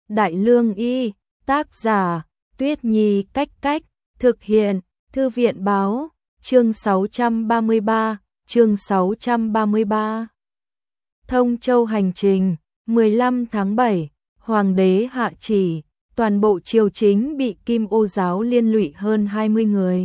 Đại Lương Y, tác giả, Tuyết Nhi Cách Cách, thực hiện, Thư viện Báo, chương 633. Thông Châu hành trình, 15 tháng 7, Hoàng đế hạ chỉ, toàn bộ triều chính bị Kim Ô giáo liên lụy hơn 20 người.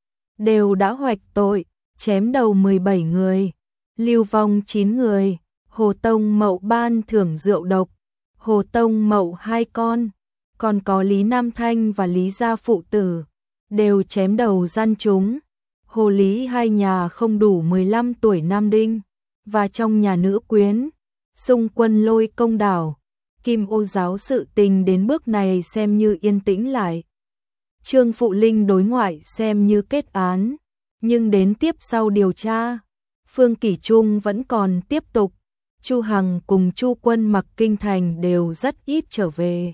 Đều đã hoạch tội, chém đầu 17 người, lưu vong 9 người, Hồ Tông Mậu ban thưởng rượu độc, Hồ Tông Mậu 2 con, còn có Lý Nam Thanh và Lý Gia phụ tử, đều chém đầu gian chúng. Hồ Lý hai nhà không đủ 15 tuổi nam đinh, và trong nhà nữ quyến, xung quân Lôi Công đảo. Kim Ô giáo sự tình đến bước này xem như yên tĩnh lại. Trương Phụ Linh đối ngoại xem như kết án, nhưng đến tiếp sau điều tra, Phương Kỷ Trung vẫn còn tiếp tục. Chu Hằng cùng Chu Quân Mặc kinh thành đều rất ít trở về.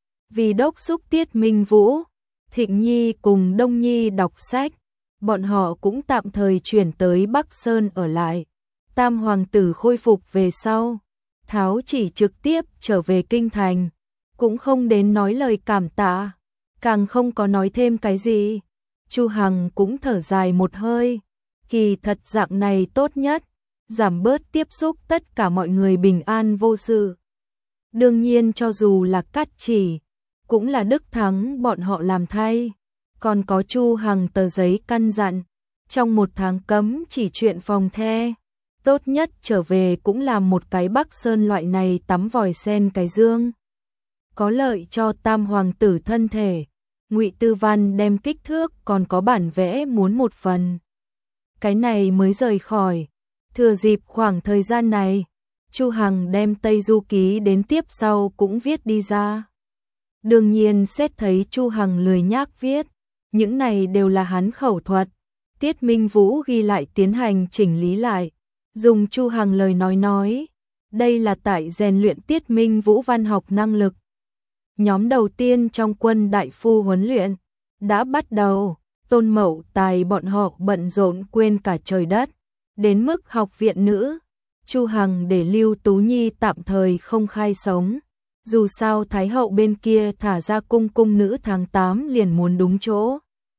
Vì đốc xúc Tiết Minh Vũ, Thịnh Nhi cùng Đông Nhi đọc sách, bọn họ cũng tạm thời chuyển tới Bắc Sơn ở lại. Tam hoàng tử khôi phục về sau, Tháo chỉ trực tiếp trở về kinh thành, cũng không đến nói lời cảm tạ, càng không có nói thêm cái gì. Chu Hằng cũng thở dài một hơi, kỳ thật dạng này tốt nhất, giảm bớt tiếp xúc, tất cả mọi người bình an vô sự. Đương nhiên cho dù là Cát Chỉ, cũng là Đức Thắng bọn họ làm thay. Còn có Chu Hằng tờ giấy căn dặn, trong 1 tháng cấm chỉ chuyện phòng the, tốt nhất trở về cũng làm một cái Bắc Sơn loại này tắm vòi sen cái dương. Có lợi cho tam hoàng tử thân thể. Ngụy Tư Văn đem kích thước còn có bản vẽ muốn một phần. Cái này mới rời khỏi. Thừa dịp khoảng thời gian này, Chu Hằng đem Tây Du Ký đến tiếp sau cũng viết đi ra. Đương nhiên xét thấy Chu Hằng lười nhác viết, những này đều là hắn khẩu thuật. Tiết Minh Vũ ghi lại tiến hành chỉnh lý lại, dùng Chu Hằng lời nói. Đây là tại rèn luyện Tiết Minh Vũ văn học năng lực. Nhóm đầu tiên trong quân đại phu huấn luyện đã bắt đầu. Tôn Mậu Tài bọn họ bận rộn quên cả trời đất. Đến mức học viện nữ, Chu Hằng để Lưu Tú Nhi tạm thời không khai sống. Dù sao Thái hậu bên kia thả ra cung nữ tháng 8 liền muốn đúng chỗ.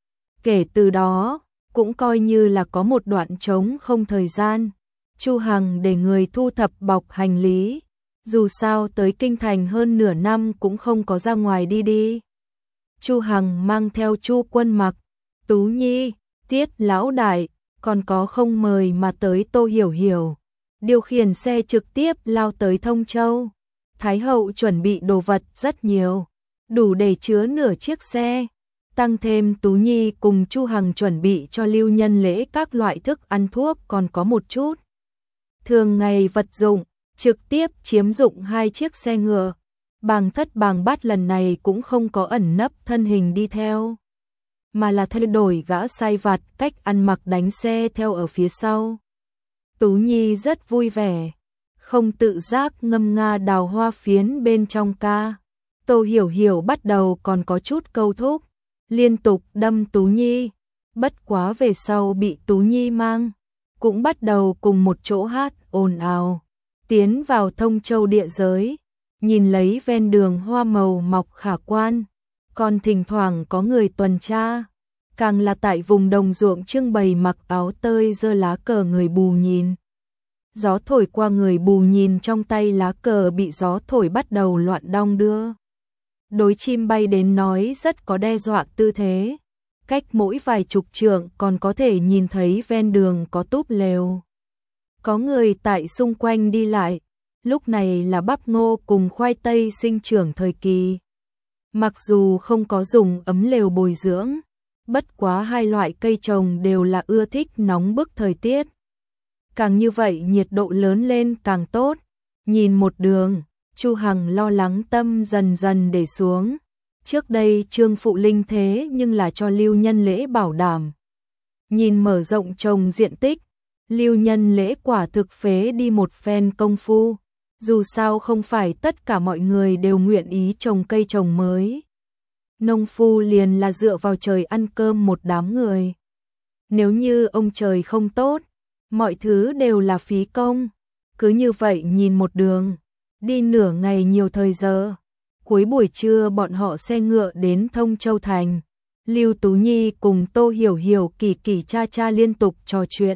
Kể từ đó, cũng coi như là có một đoạn trống không thời gian. Chu Hằng để người thu thập bọc hành lý. Dù sao tới kinh thành hơn nửa năm cũng không có ra ngoài đi. Chu Hằng mang theo Chu Quân Mặc, Tú Nhi, Tiết Lão Đại, còn có không mời mà tới Tô Hiểu Hiểu. Điều khiển xe trực tiếp lao tới Thông Châu. Thái hậu chuẩn bị đồ vật rất nhiều, đủ để chứa nửa chiếc xe. Tăng thêm Tú Nhi cùng Chu Hằng chuẩn bị cho lưu nhân lễ các loại thức ăn thuốc còn có một chút. Thường ngày vật dụng, trực tiếp chiếm dụng 2 chiếc xe ngựa. Bàng Thất Bàng Bát lần này cũng không có ẩn nấp thân hình đi theo, mà là thay đổi gã sai vặt cách ăn mặc đánh xe theo ở phía sau. Tú Nhi rất vui vẻ, không tự giác ngâm nga Đào Hoa Phiến bên trong ca. Tô Hiểu Hiểu bắt đầu còn có chút câu thúc, liên tục đâm Tú Nhi, bất quá về sau bị Tú Nhi mang, cũng bắt đầu cùng một chỗ hát ồn ào. Tiến vào Thông Châu địa giới, nhìn lấy ven đường hoa màu mọc khả quan, còn thỉnh thoảng có người tuần tra. Càng là tại vùng đồng ruộng trưng bày mặc áo tơi giơ lá cờ người bù nhìn. Gió thổi qua người bù nhìn trong tay lá cờ bị gió thổi bắt đầu loạn đong đưa. Đối chim bay đến nói rất có đe dọa tư thế. Cách mỗi vài chục trượng còn có thể nhìn thấy ven đường có túp lều. Có người tại xung quanh đi lại. Lúc này là bắp ngô cùng khoai tây sinh trưởng thời kỳ. Mặc dù không có dùng ấm lều bồi dưỡng, bất quá hai loại cây trồng đều là ưa thích nóng bức thời tiết. Càng như vậy nhiệt độ lớn lên càng tốt. Nhìn một đường, Chu Hằng lo lắng tâm dần dần để xuống. Trước đây Trương Phụ Linh thế nhưng là cho lưu nhân lễ bảo đảm. Nhìn mở rộng trồng diện tích, lưu nhân lễ quả thực phế đi một phen công phu. Dù sao không phải tất cả mọi người đều nguyện ý trồng cây trồng mới. Nông phu liền là dựa vào trời ăn cơm một đám người. Nếu như ông trời không tốt, mọi thứ đều là phí công. Cứ như vậy nhìn một đường, đi nửa ngày nhiều thời giờ. Cuối buổi trưa bọn họ xe ngựa đến Thông Châu Thành. Lưu Tú Nhi cùng Tô Hiểu Hiểu kỳ kỳ cha cha liên tục trò chuyện.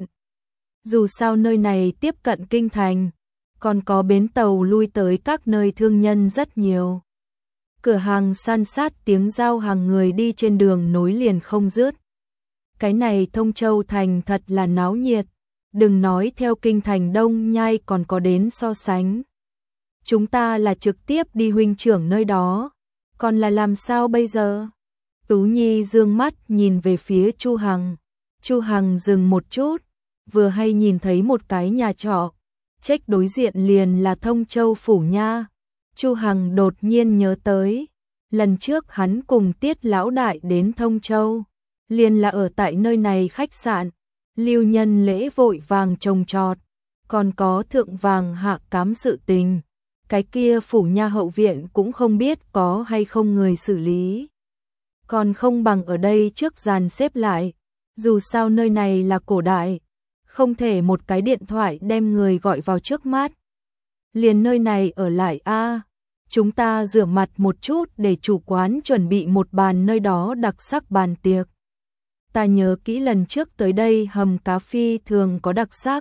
Dù sao nơi này tiếp cận kinh thành, còn có bến tàu lui tới các nơi thương nhân rất nhiều. Cửa hàng san sát tiếng giao hàng người đi trên đường nối liền không dứt. Cái này Thông Châu Thành thật là náo nhiệt, đừng nói theo kinh thành Đông Nhai còn có đến so sánh. Chúng ta là trực tiếp đi huynh trưởng nơi đó, còn là làm sao bây giờ? Tú Nhi dương mắt nhìn về phía Chu Hằng. Chu Hằng dừng một chút, vừa hay nhìn thấy một cái nhà trọ, trách đối diện liền là Thông Châu phủ nha. Chu Hằng đột nhiên nhớ tới, lần trước hắn cùng Tiết lão đại đến Thông Châu, liền là ở tại nơi này khách sạn, lưu nhân lễ vội vàng trồng trọt, còn có thượng vàng hạ cám sự tình. Cái kia phủ nha hậu viện cũng không biết có hay không người xử lý. Còn không bằng ở đây trước dàn xếp lại, dù sao nơi này là cổ đại, không thể một cái điện thoại đem người gọi vào trước mắt. Liền nơi này ở lại a, chúng ta rửa mặt một chút để chủ quán chuẩn bị một bàn nơi đó đặc sắc bàn tiệc. Ta nhớ kỹ lần trước tới đây hầm cá phi thường có đặc sắc.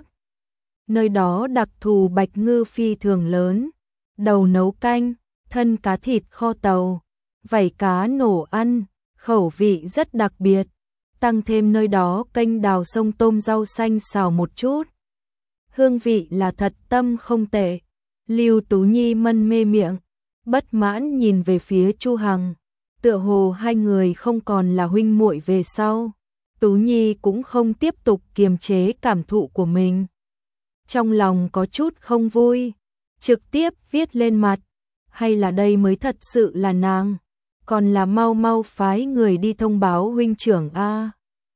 Nơi đó đặc thù bạch ngư phi thường lớn, đầu nấu canh, thân cá thịt kho tàu, vảy cá nổ ăn, khẩu vị rất đặc biệt. Tăng thêm nơi đó kênh đào sông tôm rau xanh xào một chút. Hương vị là thật tâm không tệ. Lưu Tú Nhi mân mê miệng, bất mãn nhìn về phía Chu Hằng. Tựa hồ hai người không còn là huynh muội về sau. Tú Nhi cũng không tiếp tục kiềm chế cảm thụ của mình. Trong lòng có chút không vui, trực tiếp viết lên mặt. Hay là đây mới thật sự là nàng, còn là mau mau phái người đi thông báo huynh trưởng a.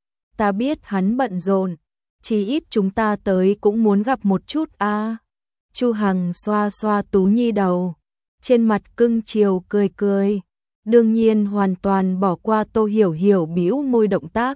Ta biết hắn bận rộn, chỉ ít chúng ta tới cũng muốn gặp một chút a. Chu Hằng xoa xoa Tú Nhi đầu, trên mặt cưng chiều cười cười, đương nhiên hoàn toàn bỏ qua Tô Hiểu Hiểu bĩu môi động tác.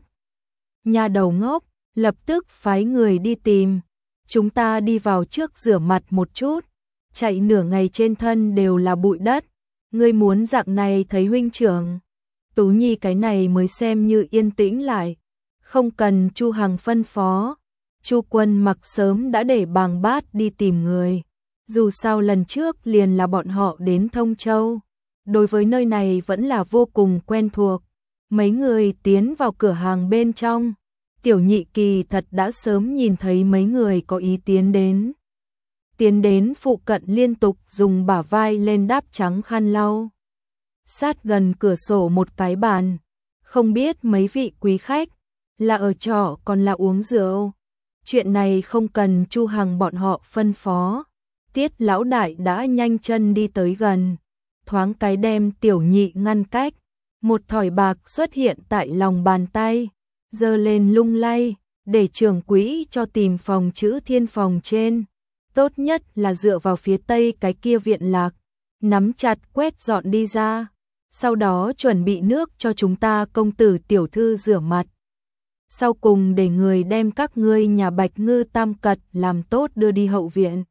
Nhà đầu ngốc, lập tức phái người đi tìm. Chúng ta đi vào trước rửa mặt một chút, chạy nửa ngày trên thân đều là bụi đất. Ngươi muốn dạng này thấy huynh trưởng. Tú Nhi cái này mới xem như yên tĩnh lại, không cần Chu Hằng phân phó. Chu Quân Mặc sớm đã để Bàng Bát đi tìm người. Dù sao lần trước liền là bọn họ đến Thông Châu, đối với nơi này vẫn là vô cùng quen thuộc. Mấy người tiến vào cửa hàng bên trong, Tiểu Nhị Kỳ thật đã sớm nhìn thấy mấy người có ý tiến đến phụ cận liên tục dùng bả vai lên đáp trắng khăn lau. Sát gần cửa sổ một cái bàn, không biết mấy vị quý khách là ở trọ còn là uống rượu. Chuyện này không cần Chu Hằng bọn họ phân phó. Tiết lão đại đã nhanh chân đi tới gần, thoáng cái đem Tiểu Nhị ngăn cách. Một thỏi bạc xuất hiện tại lòng bàn tay, giơ lên lung lay, để trưởng quỹ cho tìm phòng chữ Thiên phòng trên. Tốt nhất là dựa vào phía tây cái kia viện lạc, nắm chặt quét dọn đi ra. Sau đó chuẩn bị nước cho chúng ta công tử tiểu thư rửa mặt. Sau cùng để người đem các ngươi nhà Bạch Ngư Tam Cật làm tốt đưa đi hậu viện.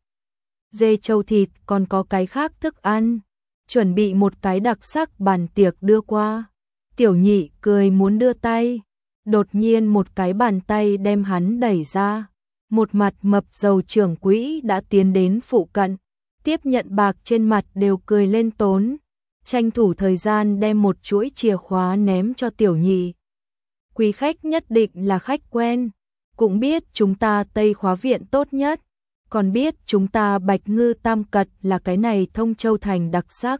Dê trâu thịt còn có cái khác thức ăn, chuẩn bị một cái đặc sắc bàn tiệc đưa qua. Tiểu Nhị cười muốn đưa tay, đột nhiên một cái bàn tay đem hắn đẩy ra. Một mặt mập dầu trưởng quỹ đã tiến đến phụ cận, tiếp nhận bạc trên mặt đều cười lên tốn, tranh thủ thời gian đem một chuỗi chìa khóa ném cho Tiểu Nhị. Quý khách nhất định là khách quen, cũng biết chúng ta Tây Khóa viện tốt nhất, còn biết chúng ta Bạch Ngư Tam Cật là cái này Thông Châu thành đặc sắc.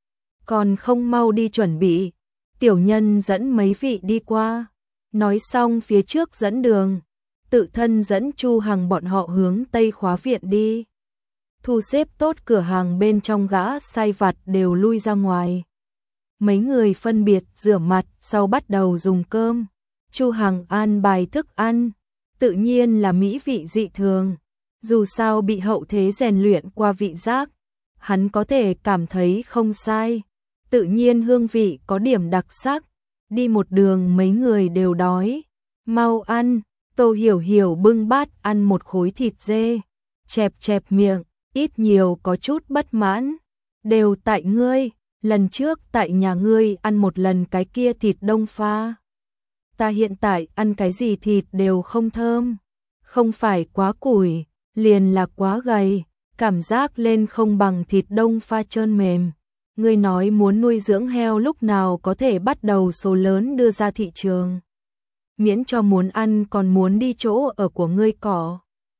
Còn không mau đi chuẩn bị, tiểu nhân dẫn mấy vị đi qua. Nói xong phía trước dẫn đường, tự thân dẫn Chu Hằng bọn họ hướng Tây Khóa viện đi. Thu xếp tốt cửa hàng bên trong, gã sai vặt đều lui ra ngoài. Mấy người phân biệt rửa mặt sau bắt đầu dùng cơm. Chu Hằng an bài thức ăn, tự nhiên là mỹ vị dị thường. Dù sao bị hậu thế rèn luyện qua vị giác, hắn có thể cảm thấy không sai. Tự nhiên hương vị có điểm đặc sắc. Đi một đường mấy người đều đói. Mau ăn. Tô Hiểu Hiểu bưng bát ăn một khối thịt dê, chẹp chẹp miệng, ít nhiều có chút bất mãn. Đều tại ngươi. lần trước tại nhà ngươi ăn một lần cái kia thịt đông pha. Ta hiện tại ăn cái gì thịt đều không thơm, không phải quá củi, liền là quá gầy, cảm giác lên không bằng thịt đông pha trơn mềm. Ngươi nói muốn nuôi dưỡng heo lúc nào có thể bắt đầu số lớn đưa ra thị trường. Miễn cho muốn ăn còn muốn đi chỗ ở của ngươi cỏ.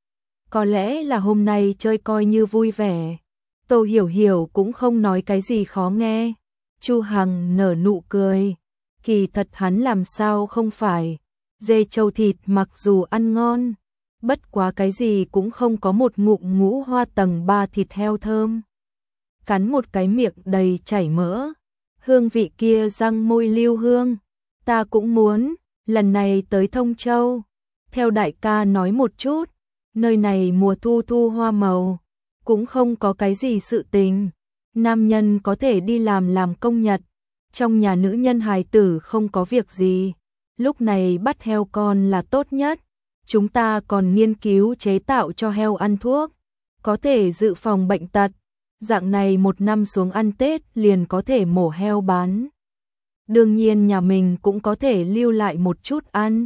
Có lẽ là hôm nay chơi coi như vui vẻ. Tô Hiểu Hiểu cũng không nói cái gì khó nghe. Chu Hằng nở nụ cười. Kỳ thật hắn làm sao không phải. Dê trâu thịt mặc dù ăn ngon, bất quá cái gì cũng không có một ngụm ngũ hoa tầng 3 thịt heo thơm. Cắn một cái miệng đầy chảy mỡ. Hương vị kia răng môi lưu hương. Ta cũng muốn, lần này tới Thông Châu. Theo đại ca nói một chút, nơi này mùa thu thu hoa màu, cũng không có cái gì sự tình. Nam nhân có thể đi làm công nhật, trong nhà nữ nhân hài tử không có việc gì. Lúc này bắt heo con là tốt nhất. Chúng ta còn nghiên cứu chế tạo cho heo ăn thuốc, có thể dự phòng bệnh tật. Dạng này một năm xuống ăn Tết liền có thể mổ heo bán. Đương nhiên nhà mình cũng có thể lưu lại một chút ăn.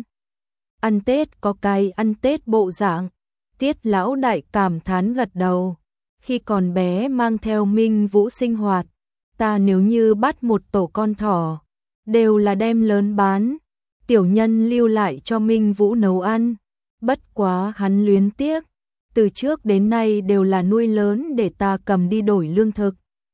Ăn Tết có cái ăn Tết bộ dạng. Tiết lão đại cảm thán gật đầu. Khi còn bé mang theo Minh Vũ sinh hoạt, ta nếu như bắt một tổ con thỏ, đều là đem lớn bán. Tiểu nhân lưu lại cho Minh Vũ nấu ăn. Bất quá hắn luyến tiếc. Từ trước đến nay đều là nuôi lớn để ta cầm đi đổi lương thực.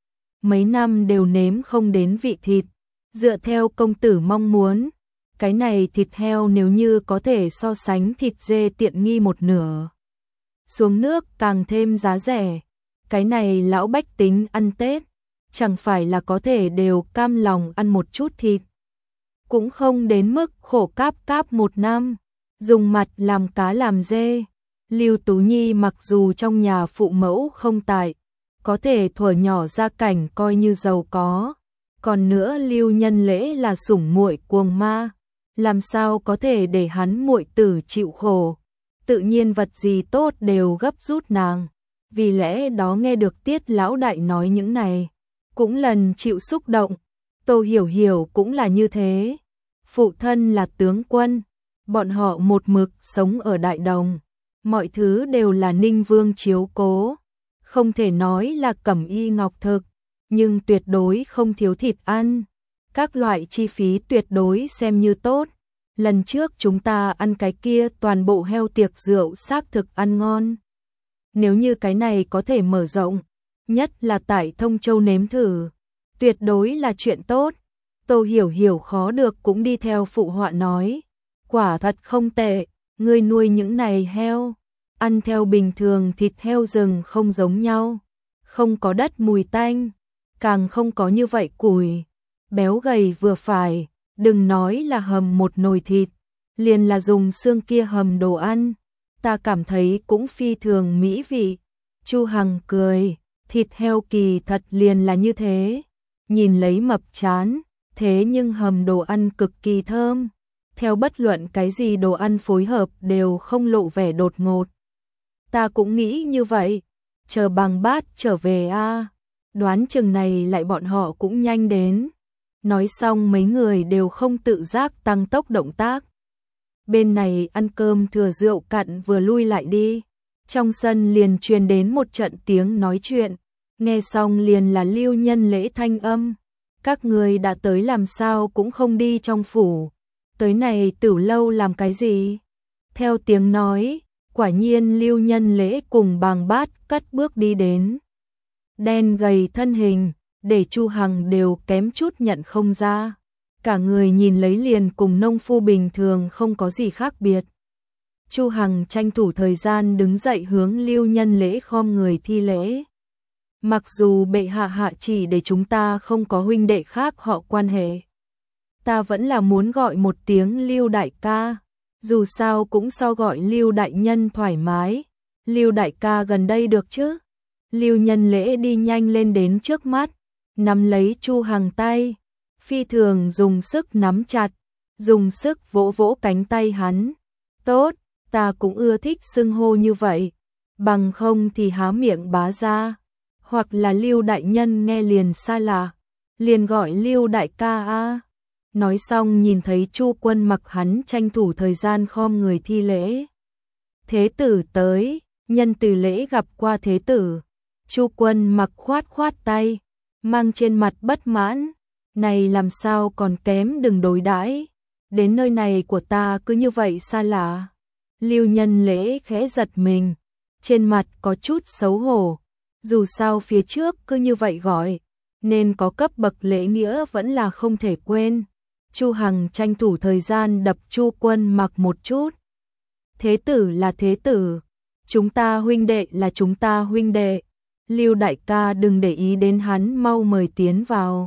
Mấy năm đều nếm không đến vị thịt. Dựa theo công tử mong muốn, cái này thịt heo nếu như có thể so sánh thịt dê tiện nghi một nửa. Xuống nước càng thêm giá rẻ. Cái này lão bách tính ăn Tết, chẳng phải là có thể đều cam lòng ăn một chút thịt. Cũng không đến mức khổ cáp một năm, dùng mặt làm cá làm dê. Lưu Tú Nhi mặc dù trong nhà phụ mẫu không tại, có thể thuở nhỏ gia cảnh coi như giàu có. Còn nữa Lưu Nhân Lễ là sủng muội cuồng ma, làm sao có thể để hắn muội tử chịu khổ. Tự nhiên vật gì tốt đều gấp rút nàng. Vì lẽ đó nghe được Tiết lão đại nói những này, cũng lần chịu xúc động. Tô Hiểu Hiểu cũng là như thế. Phụ thân là tướng quân, bọn họ một mực sống ở Đại Đồng. Mọi thứ đều là Ninh Vương chiếu cố, không thể nói là cẩm y ngọc thực, nhưng tuyệt đối không thiếu thịt ăn. Các loại chi phí tuyệt đối xem như tốt. Lần trước chúng ta ăn cái kia toàn bộ heo tiệc rượu xác thực ăn ngon. Nếu như cái này có thể mở rộng, nhất là tại Thông Châu nếm thử, tuyệt đối là chuyện tốt. Tô Hiểu Hiểu khó được cũng đi theo phụ họa nói, quả thật không tệ. Ngươi nuôi những này heo, ăn theo bình thường thịt heo rừng không giống nhau, không có đất mùi tanh, càng không có như vậy củi, béo gầy vừa phải, đừng nói là hầm một nồi thịt, liền là dùng xương kia hầm đồ ăn, ta cảm thấy cũng phi thường mỹ vị. Chu Hằng cười, thịt heo kỳ thật liền là như thế, nhìn lấy mập chán, thế nhưng hầm đồ ăn cực kỳ thơm. Theo bất luận cái gì đồ ăn phối hợp đều không lộ vẻ đột ngột. Ta cũng nghĩ như vậy, chờ bằng bát trở về a. Đoán chừng này lại bọn họ cũng nhanh đến. Nói xong mấy người đều không tự giác tăng tốc động tác. Bên này ăn cơm thừa rượu cạn vừa lui lại đi. Trong sân liền truyền đến một trận tiếng nói chuyện. Nghe xong liền là Lưu Nhân Lễ thanh âm. Các người đã tới làm sao cũng không đi trong phủ. Tới này Tử lâu làm cái gì? Theo tiếng nói, quả nhiên Lưu Nhân Lễ cùng Bàng Bát cất bước đi đến. Đen gầy thân hình, để Chu Hằng đều kém chút nhận không ra. Cả người nhìn lấy liền cùng nông phu bình thường không có gì khác biệt. Chu Hằng tranh thủ thời gian đứng dậy hướng Lưu Nhân Lễ khom người thi lễ. Mặc dù bệ hạ hạ chỉ để chúng ta không có huynh đệ khác họ quan hệ, ta vẫn là muốn gọi một tiếng Lưu đại ca, dù sao cũng so gọi Lưu đại nhân thoải mái. Lưu đại ca gần đây được chứ? Lưu Nhân Lễ đi nhanh lên đến trước mắt, nắm lấy Chu Hằng tay, phi thường dùng sức nắm chặt, dùng sức vỗ vỗ cánh tay hắn. Tốt, ta cũng ưa thích xưng hô như vậy, bằng không thì há miệng bá ra, hoặc là Lưu đại nhân nghe liền xa lạ. liền gọi Lưu đại ca a. Nói xong nhìn thấy Chu Quân Mặc, hắn tranh thủ thời gian khom người thi lễ. Thế tử tới, nhân từ lễ gặp qua thế tử. Chu Quân Mặc khoát khoát tay, mang trên mặt bất mãn, này làm sao còn kém đừng đối đãi, đến nơi này của ta cứ như vậy xa lạ. Lưu Nhân Lễ khẽ giật mình, trên mặt có chút xấu hổ, dù sao phía trước cứ như vậy gọi, nên có cấp bậc lễ nghĩa vẫn là không thể quên. Chu Hằng tranh thủ thời gian đập Chu Quân Mặc một chút. Thế tử là thế tử, chúng ta huynh đệ là chúng ta huynh đệ. Lưu đại ca đừng để ý đến hắn, mau mời tiến vào.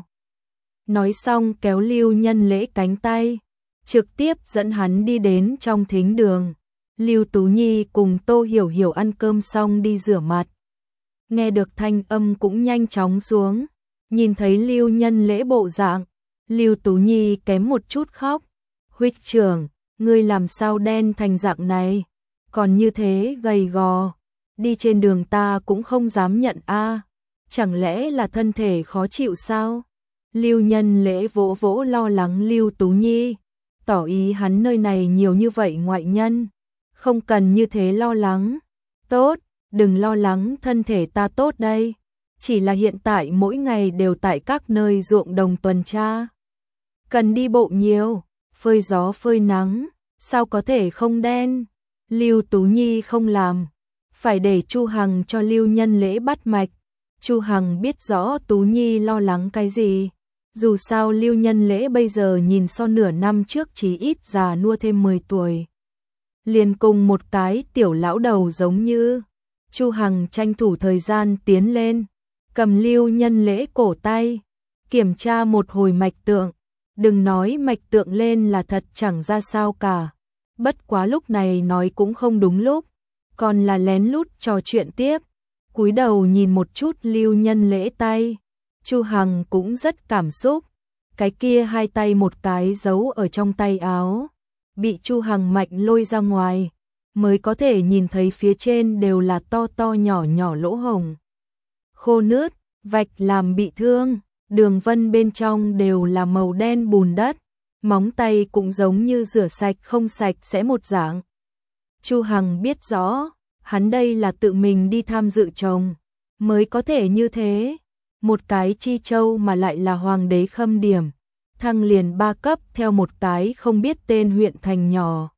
Nói xong kéo Lưu Nhân Lễ cánh tay, trực tiếp dẫn hắn đi đến trong thính đường. Lưu Tú Nhi cùng Tô Hiểu Hiểu ăn cơm xong đi rửa mặt. Nghe được thanh âm cũng nhanh chóng xuống, nhìn thấy Lưu Nhân Lễ bộ dạng, Lưu Tú Nhi kém một chút khóc. Huynh trưởng, ngươi làm sao đen thành dạng này, còn như thế gầy gò, đi trên đường ta cũng không dám nhận a, chẳng lẽ là thân thể khó chịu sao? Lưu Nhân Lễ vỗ vỗ lo lắng Lưu Tú Nhi, tỏ ý hắn nơi này nhiều như vậy ngoại nhân, không cần như thế lo lắng. Tốt, đừng lo lắng, thân thể ta tốt đây, chỉ là hiện tại mỗi ngày đều tại các nơi ruộng đồng tuần tra, cần đi bộ nhiều, phơi gió phơi nắng, sao có thể không đen. Lưu Tú Nhi không làm, phải để Chu Hằng cho Lưu Nhân Lễ bắt mạch. Chu Hằng biết rõ Tú Nhi lo lắng cái gì, dù sao Lưu Nhân Lễ bây giờ nhìn so nửa năm trước chí ít già nua thêm 10 tuổi. Liền cùng một cái tiểu lão đầu giống như. Chu Hằng tranh thủ thời gian tiến lên, cầm Lưu Nhân Lễ cổ tay, kiểm tra một hồi mạch tượng. Đừng nói mạch tượng lên là thật chẳng ra sao cả. Bất quá lúc này nói cũng không đúng lúc, còn là lén lút trò chuyện tiếp. Cúi đầu nhìn một chút Lưu Nhân Lễ tay, Chu Hằng cũng rất cảm xúc. Cái kia hai tay một cái giấu ở trong tay áo, bị Chu Hằng mạnh lôi ra ngoài, mới có thể nhìn thấy phía trên đều là to to nhỏ nhỏ lỗ hổng. Khô nứt, vạch làm bị thương, đường vân bên trong đều là màu đen bùn đất, móng tay cũng giống như rửa sạch không sạch sẽ một dạng. Chu Hằng biết rõ, hắn đây là tự mình đi tham dự trồng, mới có thể như thế. Một cái chi châu mà lại là hoàng đế khâm điểm, thăng liền 3 cấp theo một cái không biết tên huyện thành nhỏ.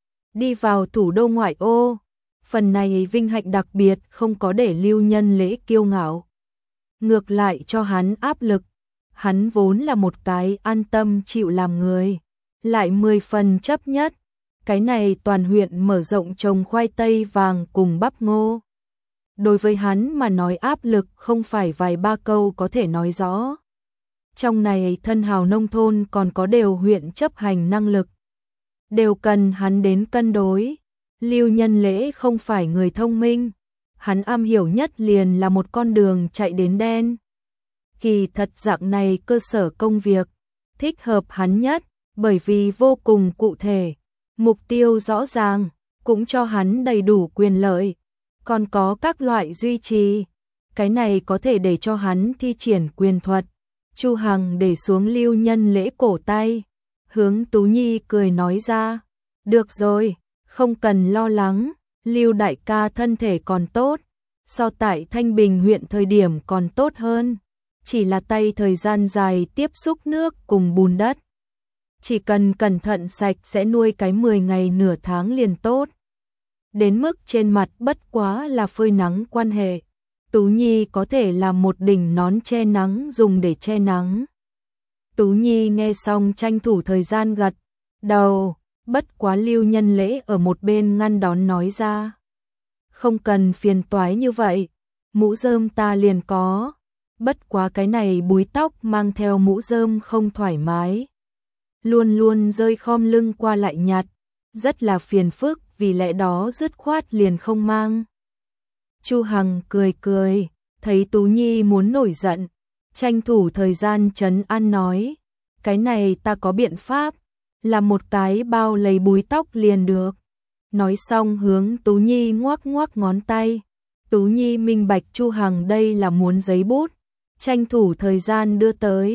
Đi vào thủ đô ngoại ô, phần này vinh hạnh đặc biệt không có để Lưu Nhân Lễ kiêu ngạo, ngược lại cho hắn áp lực. Hắn vốn là một cái an tâm chịu làm người, lại 10 phần chấp nhất. Cái này toàn huyện mở rộng trồng khoai tây vàng cùng bắp ngô. Đối với hắn mà nói áp lực không phải vài ba câu có thể nói rõ. Trong này thân hào nông thôn còn có đều huyện chấp hành năng lực, đều cần hắn đến cân đối. Lưu Nhân Lễ không phải người thông minh, hắn am hiểu nhất liền là một con đường chạy đến đen. Kỳ thật dạng này cơ sở công việc thích hợp hắn nhất, bởi vì vô cùng cụ thể, mục tiêu rõ ràng, cũng cho hắn đầy đủ quyền lợi, còn có các loại duy trì. Cái này có thể để cho hắn thi triển quyền thuật. Chu Hằng để xuống Lưu Nhân Lễ cổ tay, hướng Tú Nhi cười nói ra, được rồi, không cần lo lắng, Lưu đại ca thân thể còn tốt, so tại Thanh Bình huyện thời điểm còn tốt hơn, chỉ là tay thời gian dài tiếp xúc nước cùng bùn đất. Chỉ cần cẩn thận sạch sẽ nuôi cái 10 ngày nửa tháng liền tốt. Đến mức trên mặt bất quá là phơi nắng quan hệ. Tú Nhi có thể làm một đỉnh nón che nắng dùng để che nắng. Tú Nhi nghe xong tranh thủ thời gian gật đầu, bất quá Lưu Nhân Lễ ở một bên ngăn đón nói ra. Không cần phiền toái như vậy, mũ rơm ta liền có. Bất quá cái này búi tóc mang theo mũ rơm không thoải mái, luôn luôn rơi khom lưng qua lại nhặt, rất là phiền phức, vì lẽ đó dứt khoát liền không mang. Chu Hằng cười cười, thấy Tú Nhi muốn nổi giận, tranh thủ thời gian trấn an nói, cái này ta có biện pháp, làm một cái bao lấy búi tóc liền được. Nói xong hướng Tú Nhi ngoắc ngoắc ngón tay. Tú Nhi minh bạch Chu Hằng đây là muốn giấy bút, tranh thủ thời gian đưa tới,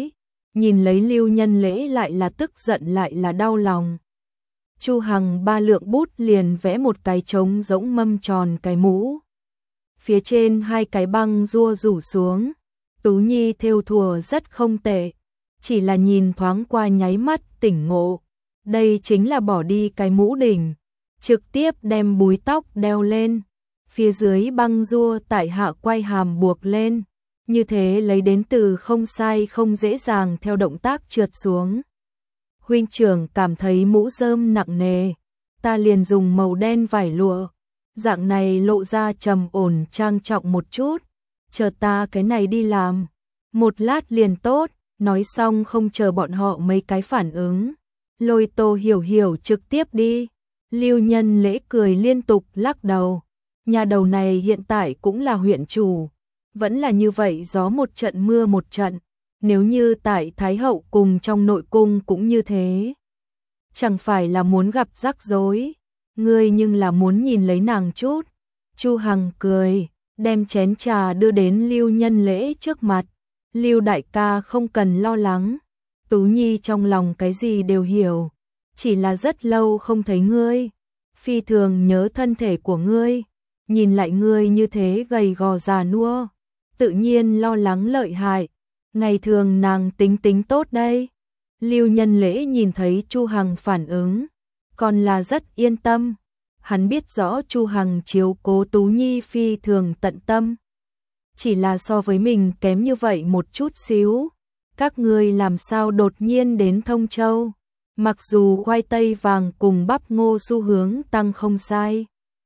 nhìn lấy Lưu Nhân Lễ lại là tức giận lại là đau lòng. Chu Hằng 3 lượng bút liền vẽ một cái trống rỗng mâm tròn cái mũ. Phía trên 2 cái băng rua rủ xuống. Tú Nhi thêu thùa rất không tệ, chỉ là nhìn thoáng qua nháy mắt tỉnh ngộ. Đây chính là bỏ đi cái mũ đỉnh, trực tiếp đem búi tóc đeo lên. Phía dưới băng rua tại hạ quay hàm buộc lên, như thế lấy đến từ không sai không dễ dàng theo động tác trượt xuống. Huynh trưởng cảm thấy mũ rơm nặng nề, ta liền dùng màu đen vải lụa, dạng này lộ ra trầm ổn trang trọng một chút, chờ ta cái này đi làm, một lát liền tốt. Nói xong không chờ bọn họ mấy cái phản ứng, lôi Tô Hiểu Hiểu trực tiếp đi. Lưu Nhân Lễ cười liên tục lắc đầu, nhà đầu này hiện tại cũng là huyện chủ, vẫn là như vậy gió một trận mưa một trận, nếu như tại Thái Hậu cùng trong nội cung cũng như thế, chẳng phải là muốn gặp rắc rối, ngươi nhưng là muốn nhìn lấy nàng chút. Chu Hằng cười, đem chén trà đưa đến Lưu Nhân Lễ trước mặt. Lưu đại ca không cần lo lắng, Tú Nhi trong lòng cái gì đều hiểu, chỉ là rất lâu không thấy ngươi, phi thường nhớ thân thể của ngươi, nhìn lại ngươi như thế gầy gò già nua, tự nhiên lo lắng lợi hại, ngày thường nàng tính tốt đây. Lưu Nhân Lễ nhìn thấy Chu Hằng phản ứng, còn là rất yên tâm, hắn biết rõ Chu Hằng chiếu cố Tú Nhi phi thường tận tâm. Chỉ là so với mình kém như vậy một chút xíu. Các ngươi làm sao đột nhiên đến Thông Châu? Mặc dù khoai tây vàng cùng bắp ngô xu hướng tăng không sai,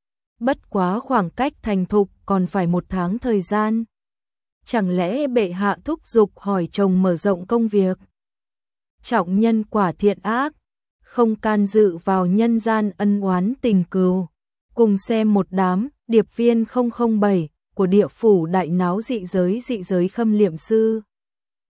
bất quá khoảng cách thành thục còn phải 1 tháng thời gian. Chẳng lẽ bệ hạ thúc giục hỏi chồng mở rộng công việc? Trọng nhân quả thiện ác, không can dự vào nhân gian ân oán tình cừu. Cùng xem một đám điệp viên 007 của địa phủ đại náo dị giới khâm liệm sư.